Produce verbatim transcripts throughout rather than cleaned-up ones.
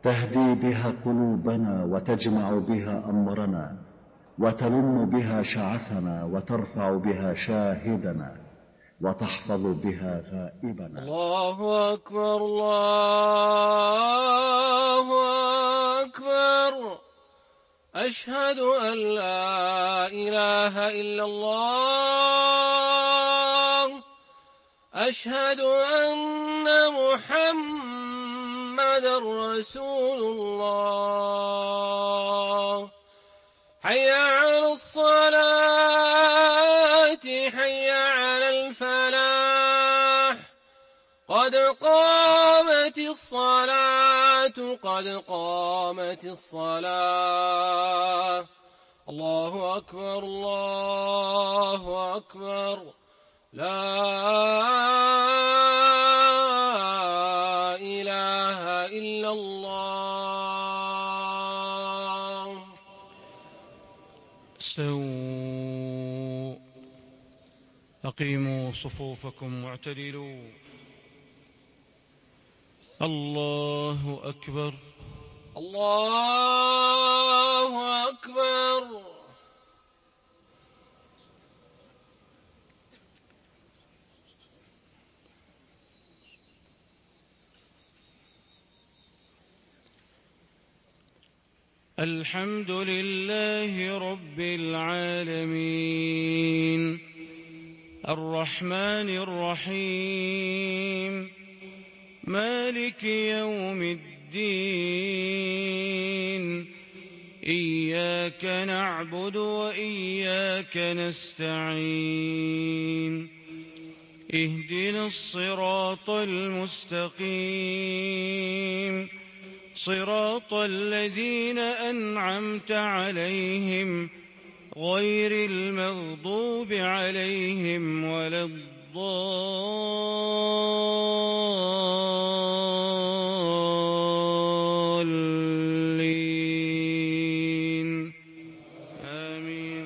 تهدي بها قلوبنا وتجمع بها أمرنا وتلم بها شعثنا وترفع بها شاهدنا وتحفظ بها غائبنا. الله أكبر الله أكبر. أشهد أن لا إله إلا الله. أشهد أن محمدًا رسول الله. حي على الصلاة حي على الفلاح. قد قامت الصلاة قد قامت الصلاة. الله أكبر الله أكبر. لا إله إلا الله. استووا أقيموا صفوفكم واعتدلوا. الله أكبر الله أكبر. الحمد لله رب العالمين الرحمن الرحيم مالك يوم الدين. إياك نعبد وإياك نستعين. اهدنا الصراط المستقيم صراط الذين أنعمت عليهم غير المغضوب عليهم ولا الضالين. آمين.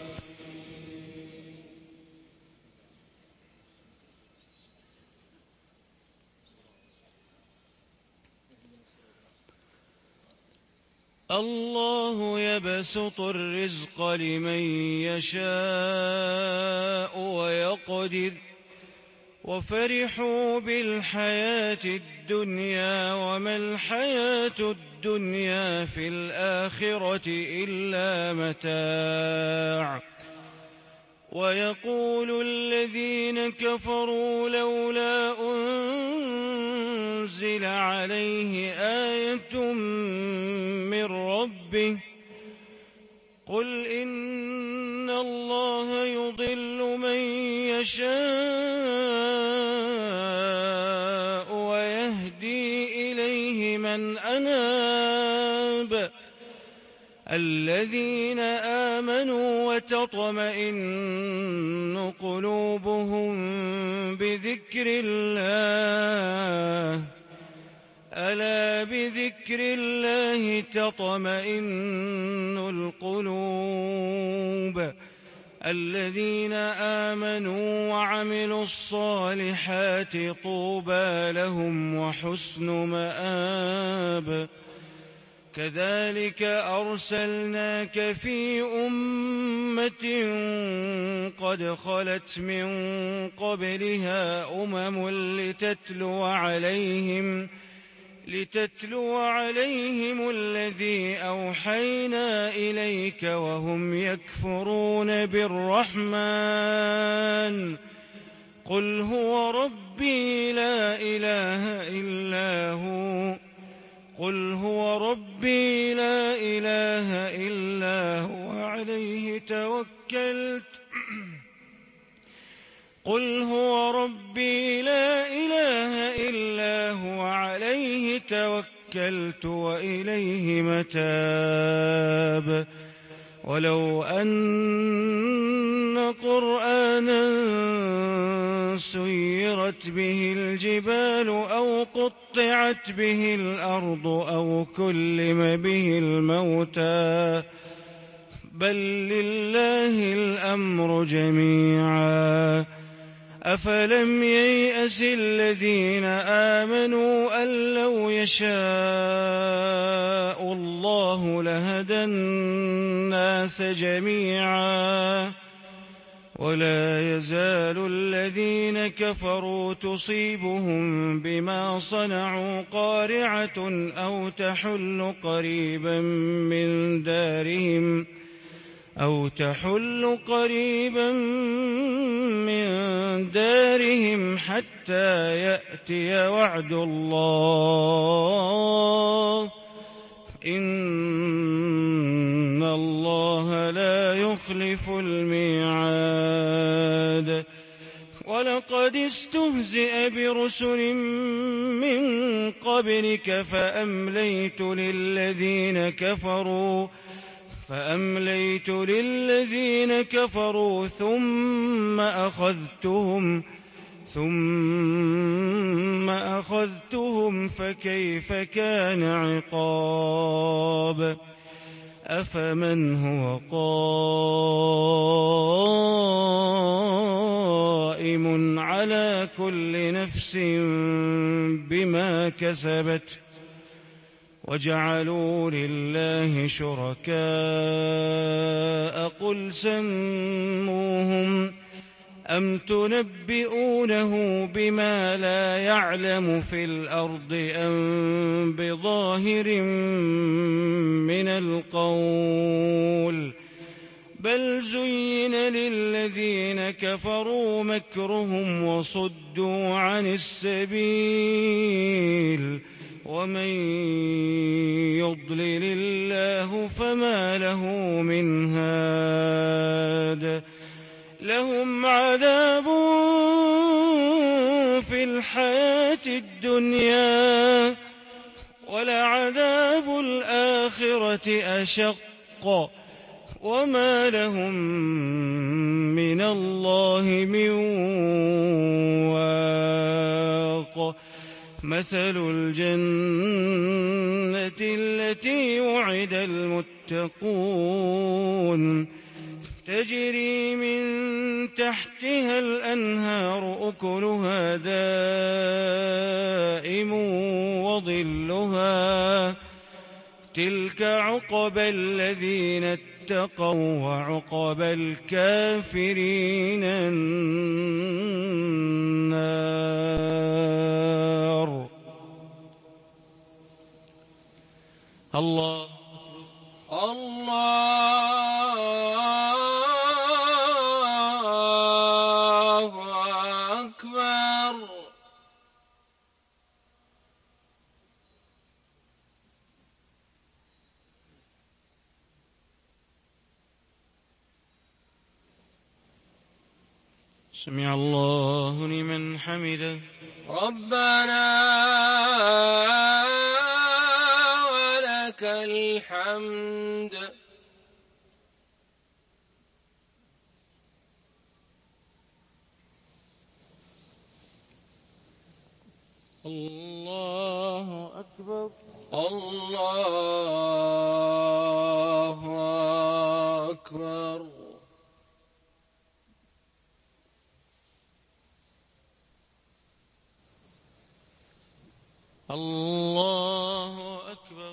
الله يبسط الرزق لمن يشاء ويقدر وفرحوا بالحياة الدنيا وما الحياة الدنيا في الآخرة إلا متاع. ويقول الذين كفروا لولا أنزل عليه آية من ربه قل إن الله يضل من يشاء ويهدي إليه من أناب. الذين آمنوا وتطمئن قلوبهم بذكر الله ألا بذكر الله تطمئن القلوب. الذين آمنوا وعملوا الصالحات طوبى لهم وحسن مآب. كذلك أرسلناك في أمة قد خلت من قبلها أمم لتتلو عليهم لتتلو عليهم الذي أوحينا إليك وهم يكفرون بالرحمن قل هو ربي لا إله إلا هو قل هو ربي لا إله إلا هو عليه توكلت قل هو ربي لا إله إلا هو عليه توكلت وإليه متاب. ولو أن قرآنا سيرت به الجبال أو قطعت به الأرض أو كلم به الموتى بل لله الأمر جميعا. أفلم ييأس الذين آمنوا أن لو يشاء الناس جميعا ولا يزال الذين كفروا تصيبهم بما صنعوا قارعة أو تحل قريبا من دارهم أو تحل قريبا من دارهم حتى يأتي وعد الله إن الله لا يخلف الميعاد. ولقد استهزئ برسل من قبلك فأمليت للذين كفروا فأمليت للذين كفروا ثم أخذتهم ثم أخذتهم فكيف كان عقاب. أفمن هو قائم على كل نفس بما كسبت وجعلوا لله شركاء قل سموهم أم تنبئونه بما لا يعلم في الأرض أم بظاهر من القول بل زين للذين كفروا مكرهم وصدوا عن السبيل ومن يضلل الله فما له من هاد. لهم عذاب في الحياة الدنيا ولعذاب الآخرة أشق وما لهم من الله من واق. مثل الجنة التي وعد المتقون تجري من تحتها الأنهار أكلها دائم وظلها تلك عقبى الذين اتقوا وعقبى الكافرين النار. الله الله أكبر. سمع الله لمن حمده ربنا ولك الحمد. الله أكبر. الله أكبر. الله أكبر.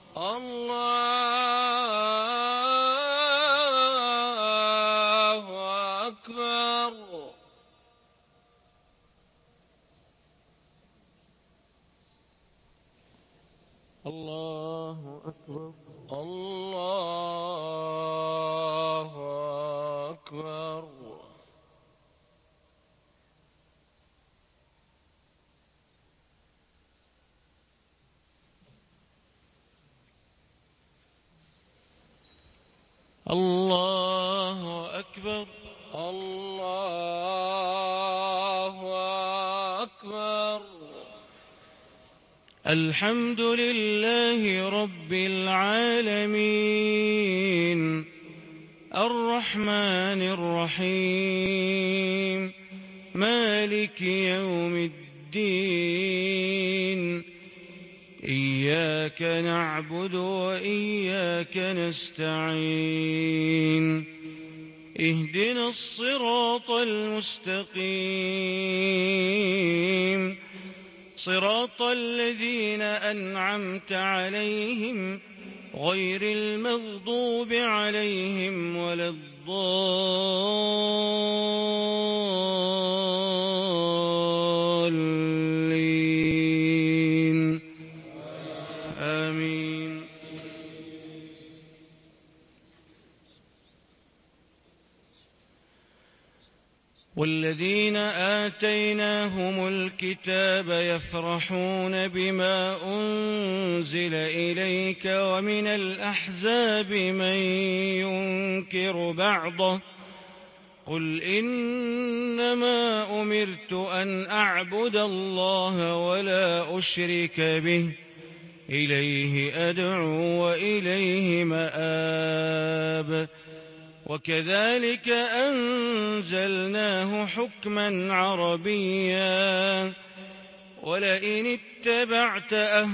الله أكبر. الله أكبر. الله أكبر. الله أكبر. الله أكبر. الحمد لله رب العالمين الرحمن الرحيم مالك يوم الدين إياك نعبد وإياك نستعين اهدنا الصراط المستقيم صراط الذين أنعمت عليهم غير المغضوب عليهم ولا الضالين آمين. والذين آتيناهم الكتاب يفرحون بما أنزل إليك ومن الأحزاب من ينكر بعضه قل إنما أمرت أن أعبد الله ولا أشرك به إليه أدعو وإليه مآب. وكذلك أنزلناه حكما عربيا ولئن اتبعت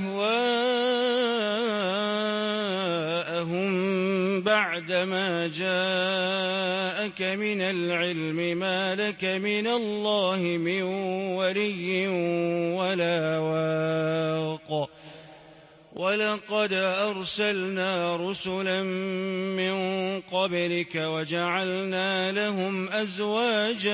أهواءهم بعدما جاءك من العلم ما لك من الله من ولي ولا واق. ولقد أرسلنا رسلا من قبلك وجعلنا لهم أزواجا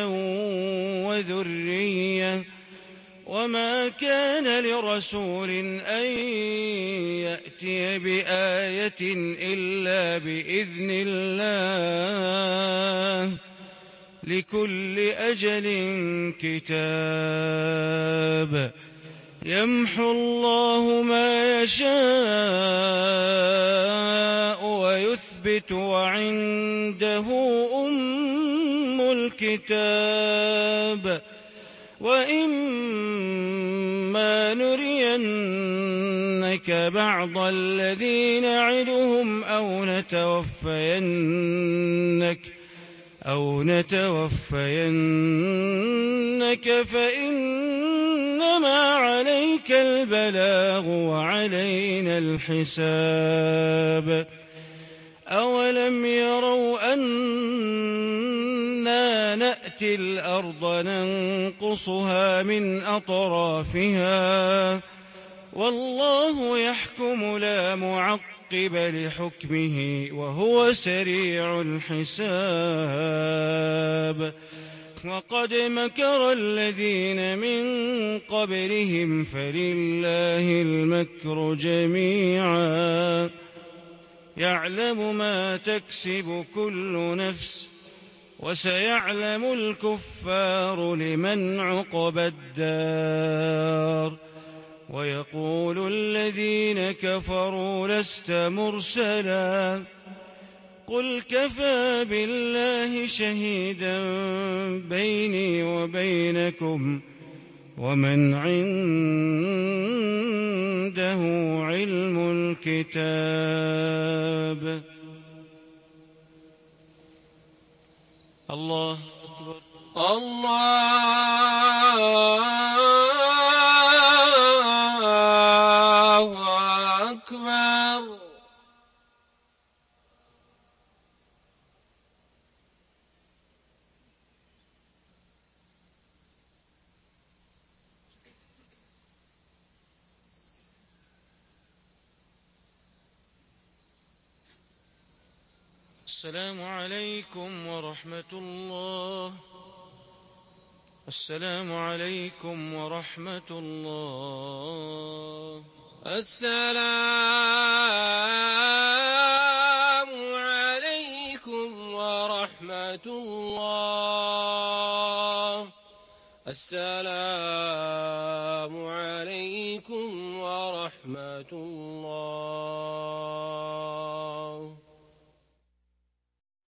وذرية وما كان لرسول أن يأتي بآية إلا بإذن الله لكل أجل كتاب يمحو الله ما يشاء ويثبت وعنده أم الكتاب. وإما نرينك بعض الذي نعدهم أو نتوفينك أو نتوفينك فإنما عليك البلاغ وعلينا الحساب. أولم يروا أنا نأتي الأرض ننقصها من أطرافها والله يحكم لا معقب لحكمه وهو سريع الحساب. وقد مكر الذين من قبلهم فلله المكر جميعا يعلم ما تكسب كل نفس وسيعلم الكفار لمن عقبى الدار. ويقول الذين كفروا لست مرسلا قل كفى بالله شهيدا بيني وبينكم ومن عنده علم الكتاب. الله أكبر. الله أكبر. السلام عليكم ورحمة الله. السلام عليكم ورحمة الله. السلام عليكم ورحمة الله. السلام عليكم ورحمة الله.